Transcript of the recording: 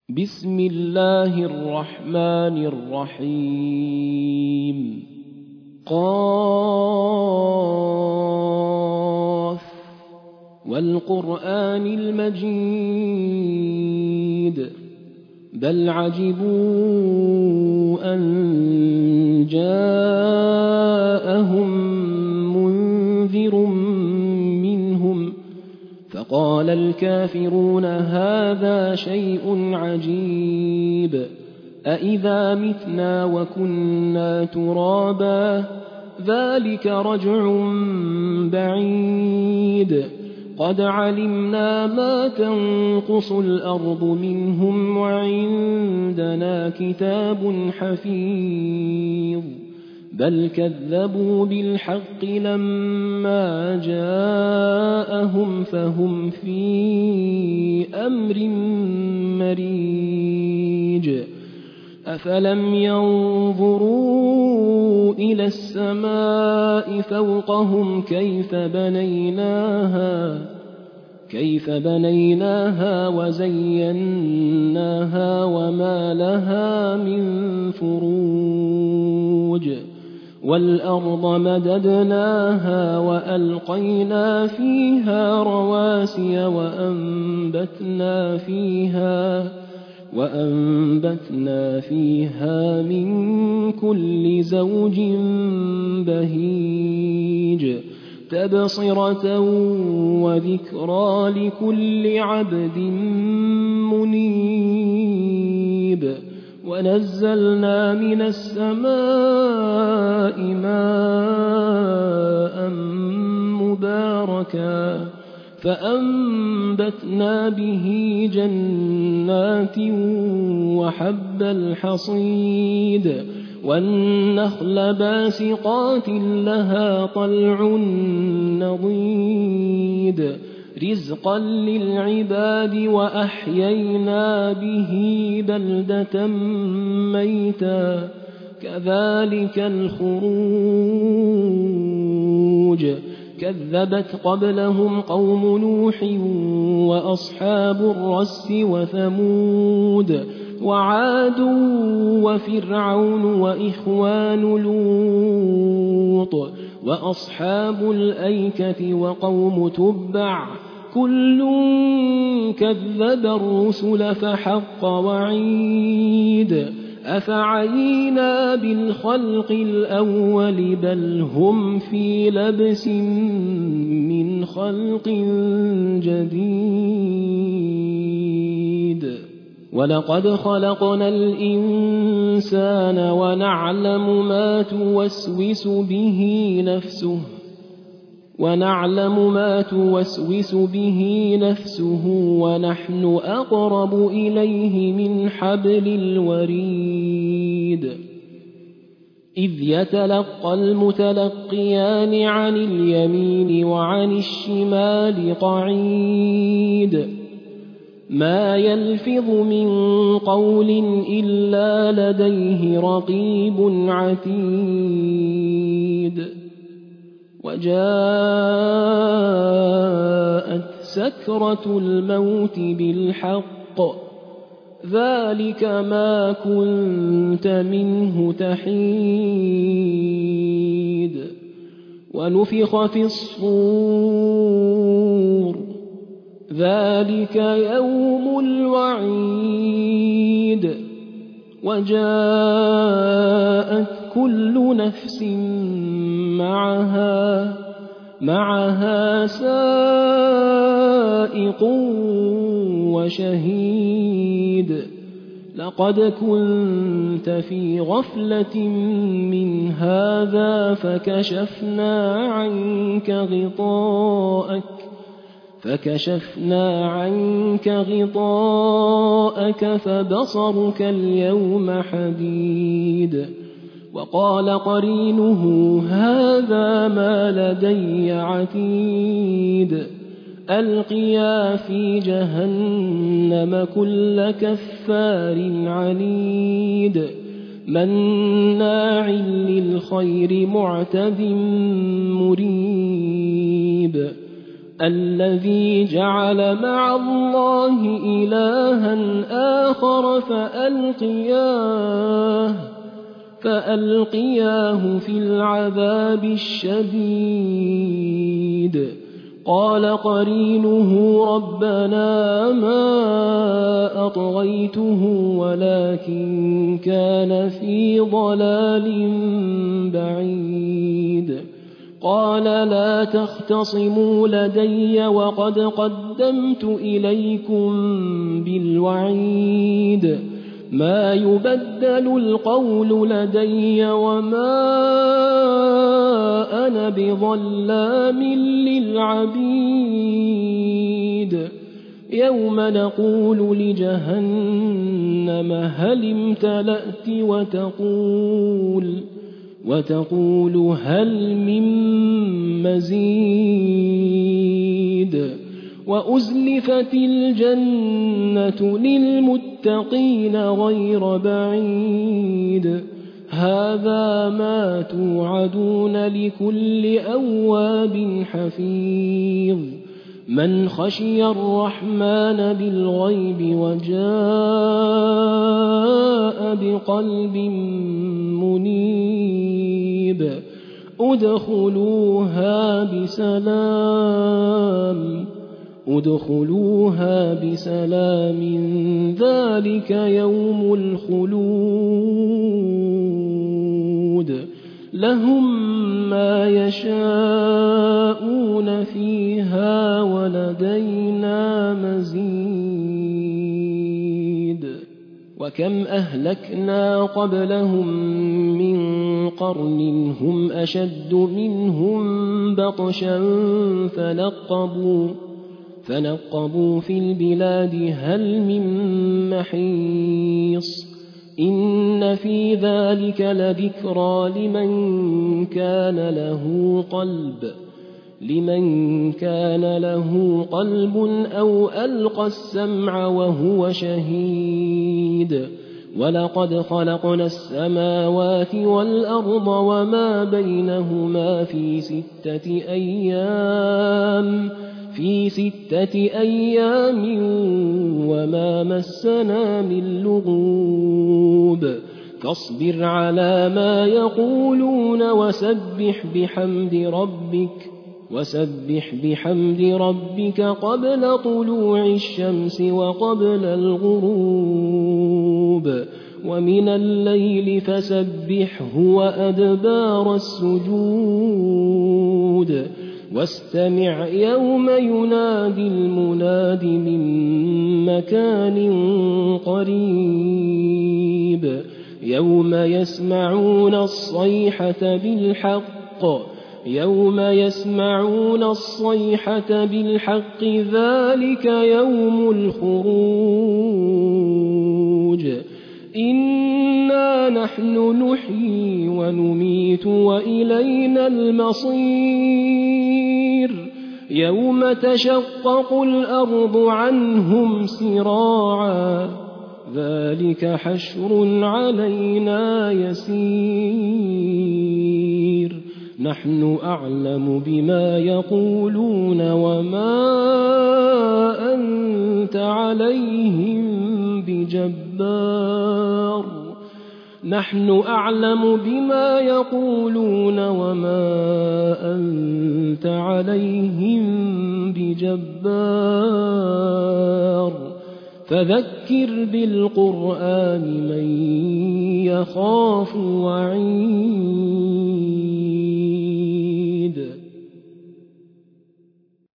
بسم الله الرحمن الرحيم قاف والقرآن المجيد بل عجبوا أن جاءهم منذر منهم فقال الكافرون هذا شيء عجيب أإذا متنا وكنا ترابا ذلك رجع بعيد قد علمنا ما تنقص الأرض منهم وعندنا كتاب حفيظ بل كذبوا بالحق لما جاءهم فهم في أمر مريج أفلم ينظروا إلى السماء فوقهم كيف بنيناها وزيناها وما لها من فروج والأرض مددناها وألقينا فيها رواسي وأنبتنا فيها من كل زوج بهيج تبصرة وذكرى لكل عبد منيب ونزلنا من السماء ماء مباركا فأنبتنا به جنات وحب الحصيد والنخل باسقات لها طلع نضيد رزقا للعباد وأحيينا به بلدة ميتا كذلك الخروج كذبت قبلهم قوم نوح وأصحاب الرس وثمود وعاد وفرعون وإخوان لوط وأصحاب الأيكة وقوم تبع كل كذب الرسل فحق وعيد أفعينا بالخلق الأول بل هم في لبس من خلق جديد ولقد خلقنا الإنسان ونعلم ما توسوس به نفسه ونحن أقرب إليه من حبل الوريد إذ يتلقى المتلقيان عن اليمين وعن الشمال قعيد ما يلفظ من قول إلا لديه رقيب عتيد وجاءت سكرة الموت بالحق ذلك ما كنت منه تحيد ونفخ في الصور ذلك يوم الوعيد وجاءت كل نفس معها سائق وشهيد لقد كنت في غفلة من هذا فكشفنا عنك غطاءك فبصرك اليوم حديد وقال قرينه هذا ما لدي عتيد ألقيا في جهنم كل كفار عنيد مناع للخير معتد مريب الذي جعل مع الله إلها آخر فألقياه في العذاب الشديد قال قرينه ربنا ما أطغيته ولكن كان في ضلال بعيد قال لا تختصموا لدي وقد قدمت إليكم بالوعيد ما يبدل القول لدي وما أنا بظلام للعبيد يوم نقول لجهنم هل امتلأت وتقول هل من مزيد وأزلفت الجنة للمتقين غير بعيد هذا ما توعدون لكل أواب حفيظ من خشي الرحمن بالغيب وجاء بقلب منيب ادخلوها بسلام ذلك يوم الخلود لهم ما يشاءون فيها ولدينا مزيد وكم أهلكنا قبلهم من قرن هم أشد منهم بطشا فنقبوا في البلاد هل من محيص إن في ذلك لذكرى لمن كان له قلب أو ألقى السمع وهو شهيد ولقد خلقنا السماوات والأرض وما بينهما في 6 أيام وما مسنا من لغوب فاصبر على ما يقولون وسبح بحمد ربك قبل طلوع الشمس وقبل الغروب ومن الليل فسبحه وأدبار السجود واستمع يوم ينادي المناد من مكان قريب يوم يسمعون الصيحة بالحق ذلك يوم الخروج إنا نحن نحيي ونميت وإلينا المصير يوم تشقق الأرض عنهم سراعا ذلك حشر علينا يسير نحن أعلم بما يقولون وما أنت عليهم بجبار فذكر بالقرآن من يخاف وعيد